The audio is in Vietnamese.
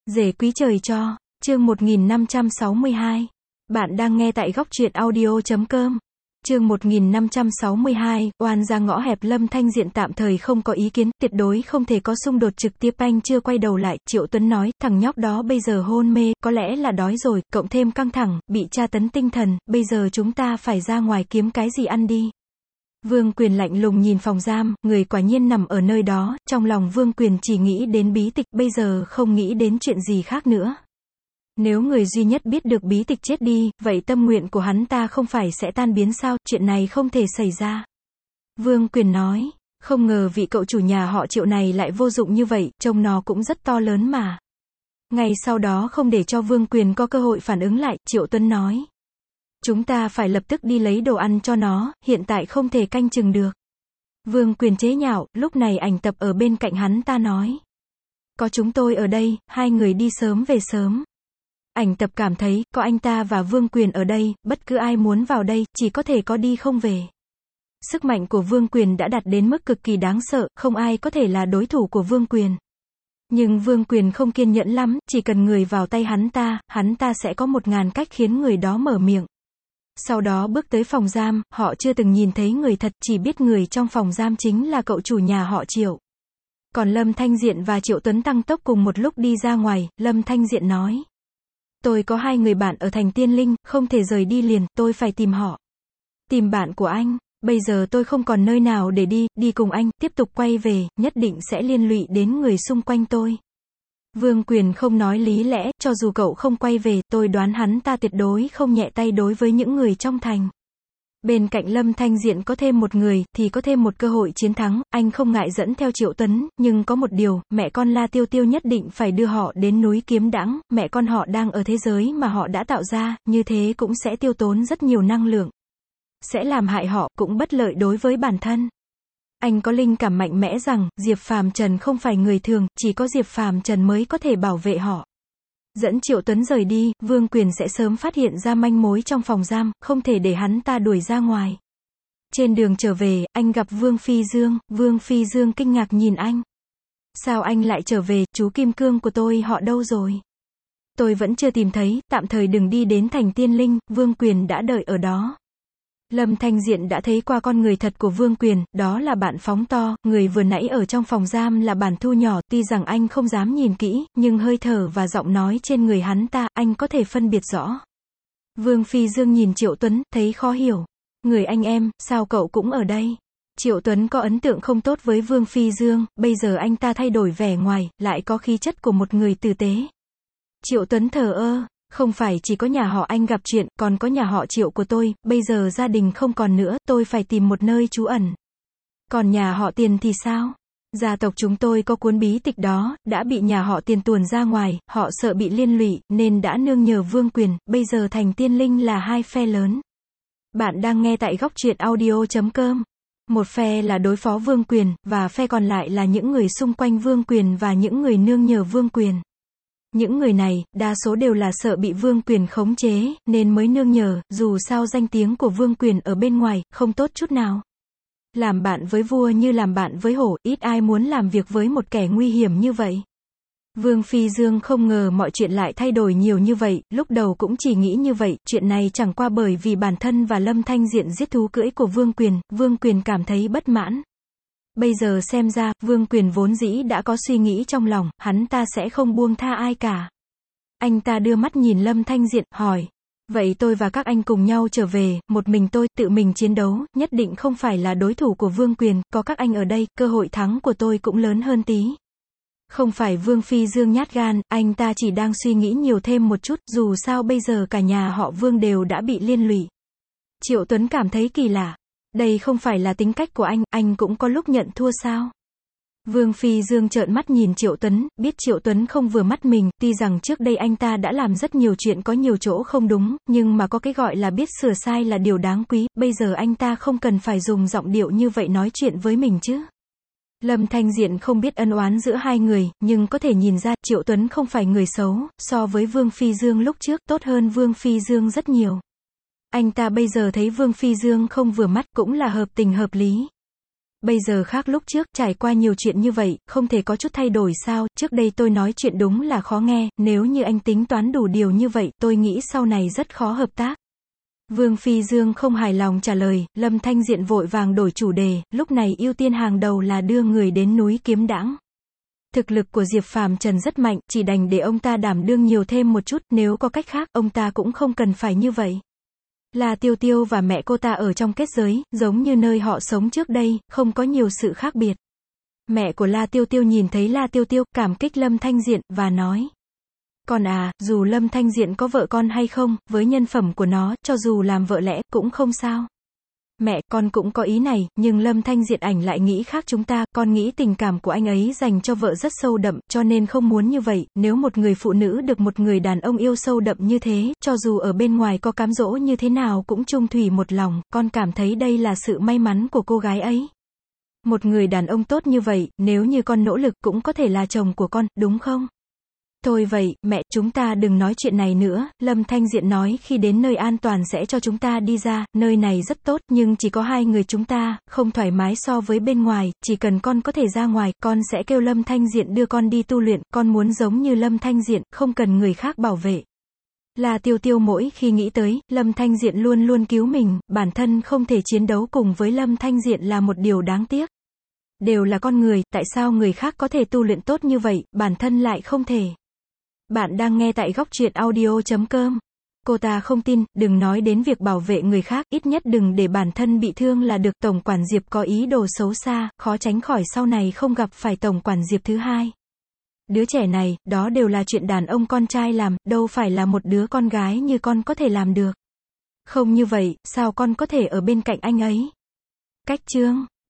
Rể quý trời cho, chương 1562. Bạn đang nghe tại góc truyện audio.com. Chương 1562, oan ra ngõ hẹp. Lâm Thanh Diện tạm thời không có ý kiến, tuyệt đối không thể có xung đột trực tiếp. Anh chưa quay đầu lại, Triệu Tuấn nói, thằng nhóc đó bây giờ hôn mê, có lẽ là đói rồi, cộng thêm căng thẳng, bị tra tấn tinh thần, bây giờ chúng ta phải ra ngoài kiếm cái gì ăn đi. Vương Quyền lạnh lùng nhìn phòng giam, người quả nhiên nằm ở nơi đó, trong lòng Vương Quyền chỉ nghĩ đến bí tịch, bây giờ không nghĩ đến chuyện gì khác nữa. Nếu người duy nhất biết được bí tịch chết đi, vậy tâm nguyện của hắn ta không phải sẽ tan biến sao, chuyện này không thể xảy ra. Vương Quyền nói, không ngờ vị cậu chủ nhà họ Triệu này lại vô dụng như vậy, trông nó cũng rất to lớn mà. Ngay sau đó không để cho Vương Quyền có cơ hội phản ứng lại, Triệu Tuấn nói. Chúng ta phải lập tức đi lấy đồ ăn cho nó, hiện tại không thể canh chừng được. Vương Quyền chế nhạo, lúc này Ảnh Tập ở bên cạnh hắn ta nói. Có chúng tôi ở đây, hai người đi sớm về sớm. Ảnh Tập cảm thấy, có anh ta và Vương Quyền ở đây, bất cứ ai muốn vào đây, chỉ có thể có đi không về. Sức mạnh của Vương Quyền đã đạt đến mức cực kỳ đáng sợ, không ai có thể là đối thủ của Vương Quyền. Nhưng Vương Quyền không kiên nhẫn lắm, chỉ cần người vào tay hắn ta sẽ có 1000 cách khiến người đó mở miệng. Sau đó bước tới phòng giam, họ chưa từng nhìn thấy người thật, chỉ biết người trong phòng giam chính là cậu chủ nhà họ Triệu. Còn Lâm Thanh Diện và Triệu Tuấn tăng tốc cùng một lúc đi ra ngoài. Lâm Thanh Diện nói. Tôi có 2 người bạn ở thành Tiên Linh, không thể rời đi liền, tôi phải tìm họ. Tìm bạn của anh, bây giờ tôi không còn nơi nào để đi cùng anh, tiếp tục quay về, nhất định sẽ liên lụy đến người xung quanh tôi. Vương Quyền không nói lý lẽ, cho dù cậu không quay về, tôi đoán hắn ta tuyệt đối không nhẹ tay đối với những người trong thành. Bên cạnh Lâm Thanh Diện có thêm một người, thì có thêm một cơ hội chiến thắng, anh không ngại dẫn theo Triệu Tuấn, nhưng có một điều, mẹ con La Tiêu Tiêu nhất định phải đưa họ đến núi Kiếm Đãng, mẹ con họ đang ở thế giới mà họ đã tạo ra, như thế cũng sẽ tiêu tốn rất nhiều năng lượng. Sẽ làm hại họ, cũng bất lợi đối với bản thân. Anh có linh cảm mạnh mẽ rằng, Diệp Phàm Trần không phải người thường, chỉ có Diệp Phàm Trần mới có thể bảo vệ họ. Dẫn Triệu Tuấn rời đi, Vương Quyền sẽ sớm phát hiện ra manh mối trong phòng giam, không thể để hắn ta đuổi ra ngoài. Trên đường trở về, anh gặp Vương Phi Dương kinh ngạc nhìn anh. Sao anh lại trở về, chú Kim Cương của tôi họ đâu rồi? Tôi vẫn chưa tìm thấy, tạm thời đừng đi đến thành Tiên Linh, Vương Quyền đã đợi ở đó. Lâm Thanh Diện đã thấy qua con người thật của Vương Quyền, đó là Bản Phóng To, người vừa nãy ở trong phòng giam là Bản Thu Nhỏ, tuy rằng anh không dám nhìn kỹ, nhưng hơi thở và giọng nói trên người hắn ta, anh có thể phân biệt rõ. Vương Phi Dương nhìn Triệu Tuấn, thấy khó hiểu. Người anh em, sao cậu cũng ở đây? Triệu Tuấn có ấn tượng không tốt với Vương Phi Dương, bây giờ anh ta thay đổi vẻ ngoài, lại có khí chất của một người tử tế. Triệu Tuấn thờ ơ. Không phải chỉ có nhà họ anh gặp chuyện, còn có nhà họ Triệu của tôi, bây giờ gia đình không còn nữa, tôi phải tìm một nơi trú ẩn. Còn nhà họ Tiền thì sao? Gia tộc chúng tôi có cuốn bí tịch đó, đã bị nhà họ Tiền tuồn ra ngoài, họ sợ bị liên lụy, nên đã nương nhờ Vương Quyền, bây giờ thành Tiên Linh là 2 phe lớn. Bạn đang nghe tại góc truyện audio.com. Một phe là đối phó Vương Quyền, và phe còn lại là những người xung quanh Vương Quyền và những người nương nhờ Vương Quyền. Những người này, đa số đều là sợ bị Vương Quyền khống chế, nên mới nương nhờ, dù sao danh tiếng của Vương Quyền ở bên ngoài, không tốt chút nào. Làm bạn với vua như làm bạn với hổ, ít ai muốn làm việc với một kẻ nguy hiểm như vậy. Vương Phi Dương không ngờ mọi chuyện lại thay đổi nhiều như vậy, lúc đầu cũng chỉ nghĩ như vậy, chuyện này chẳng qua bởi vì bản thân và Lâm Thanh Diện giết thú cưỡi của Vương Quyền cảm thấy bất mãn. Bây giờ xem ra, Vương Quyền vốn dĩ đã có suy nghĩ trong lòng, hắn ta sẽ không buông tha ai cả. Anh ta đưa mắt nhìn Lâm Thanh Diện, hỏi. Vậy tôi và các anh cùng nhau trở về, một mình tôi, tự mình chiến đấu, nhất định không phải là đối thủ của Vương Quyền, có các anh ở đây, cơ hội thắng của tôi cũng lớn hơn tí. Không phải Vương Phi Dương nhát gan, anh ta chỉ đang suy nghĩ nhiều thêm một chút, dù sao bây giờ cả nhà họ Vương đều đã bị liên lụy. Triệu Tuấn cảm thấy kỳ lạ. Đây không phải là tính cách của anh cũng có lúc nhận thua sao? Vương Phi Dương trợn mắt nhìn Triệu Tuấn, biết Triệu Tuấn không vừa mắt mình, tuy rằng trước đây anh ta đã làm rất nhiều chuyện có nhiều chỗ không đúng, nhưng mà có cái gọi là biết sửa sai là điều đáng quý, bây giờ anh ta không cần phải dùng giọng điệu như vậy nói chuyện với mình chứ. Lâm Thanh Diện không biết ân oán giữa hai người, nhưng có thể nhìn ra, Triệu Tuấn không phải người xấu, so với Vương Phi Dương lúc trước, tốt hơn Vương Phi Dương rất nhiều. Anh ta bây giờ thấy Vương Phi Dương không vừa mắt, cũng là hợp tình hợp lý. bây giờ khác lúc trước, trải qua nhiều chuyện như vậy, không thể có chút thay đổi sao, trước đây tôi nói chuyện đúng là khó nghe, nếu như anh tính toán đủ điều như vậy, tôi nghĩ sau này rất khó hợp tác. Vương Phi Dương không hài lòng trả lời, Lâm Thanh Diện vội vàng đổi chủ đề, lúc này ưu tiên hàng đầu là đưa người đến núi Kiếm Đãng. Thực lực của Diệp Phàm Trần rất mạnh, chỉ đành để ông ta đảm đương nhiều thêm một chút, nếu có cách khác, ông ta cũng không cần phải như vậy. La Tiêu Tiêu và mẹ cô ta ở trong kết giới, giống như nơi họ sống trước đây, không có nhiều sự khác biệt. Mẹ của La Tiêu Tiêu nhìn thấy La Tiêu Tiêu, cảm kích Lâm Thanh Diện, và nói. Con à, dù Lâm Thanh Diện có vợ con hay không, với nhân phẩm của nó, cho dù làm vợ lẽ, cũng không sao. Mẹ, con cũng có ý này, nhưng Lâm Thanh Diện ảnh lại nghĩ khác chúng ta, con nghĩ tình cảm của anh ấy dành cho vợ rất sâu đậm, cho nên không muốn như vậy, nếu một người phụ nữ được một người đàn ông yêu sâu đậm như thế, cho dù ở bên ngoài có cám dỗ như thế nào cũng chung thủy một lòng, con cảm thấy đây là sự may mắn của cô gái ấy. Một người đàn ông tốt như vậy, nếu như con nỗ lực cũng có thể là chồng của con, đúng không? Thôi vậy, mẹ, chúng ta đừng nói chuyện này nữa, Lâm Thanh Diện nói khi đến nơi an toàn sẽ cho chúng ta đi ra, nơi này rất tốt, nhưng chỉ có hai người chúng ta, không thoải mái so với bên ngoài, chỉ cần con có thể ra ngoài, con sẽ kêu Lâm Thanh Diện đưa con đi tu luyện, con muốn giống như Lâm Thanh Diện, không cần người khác bảo vệ. La Tiêu Tiêu mỗi khi nghĩ tới, Lâm Thanh Diện luôn luôn cứu mình, bản thân không thể chiến đấu cùng với Lâm Thanh Diện là một điều đáng tiếc. Đều là con người, tại sao người khác có thể tu luyện tốt như vậy, bản thân lại không thể. Bạn đang nghe tại góc truyện audio.com. Cô ta không tin, đừng nói đến việc bảo vệ người khác, ít nhất đừng để bản thân bị thương là được. Tổng quản Diệp có ý đồ xấu xa, khó tránh khỏi sau này không gặp phải Tổng quản Diệp thứ hai. Đứa trẻ này, đó đều là chuyện đàn ông con trai làm, đâu phải là một đứa con gái như con có thể làm được. Không như vậy, sao con có thể ở bên cạnh anh ấy? Cách chương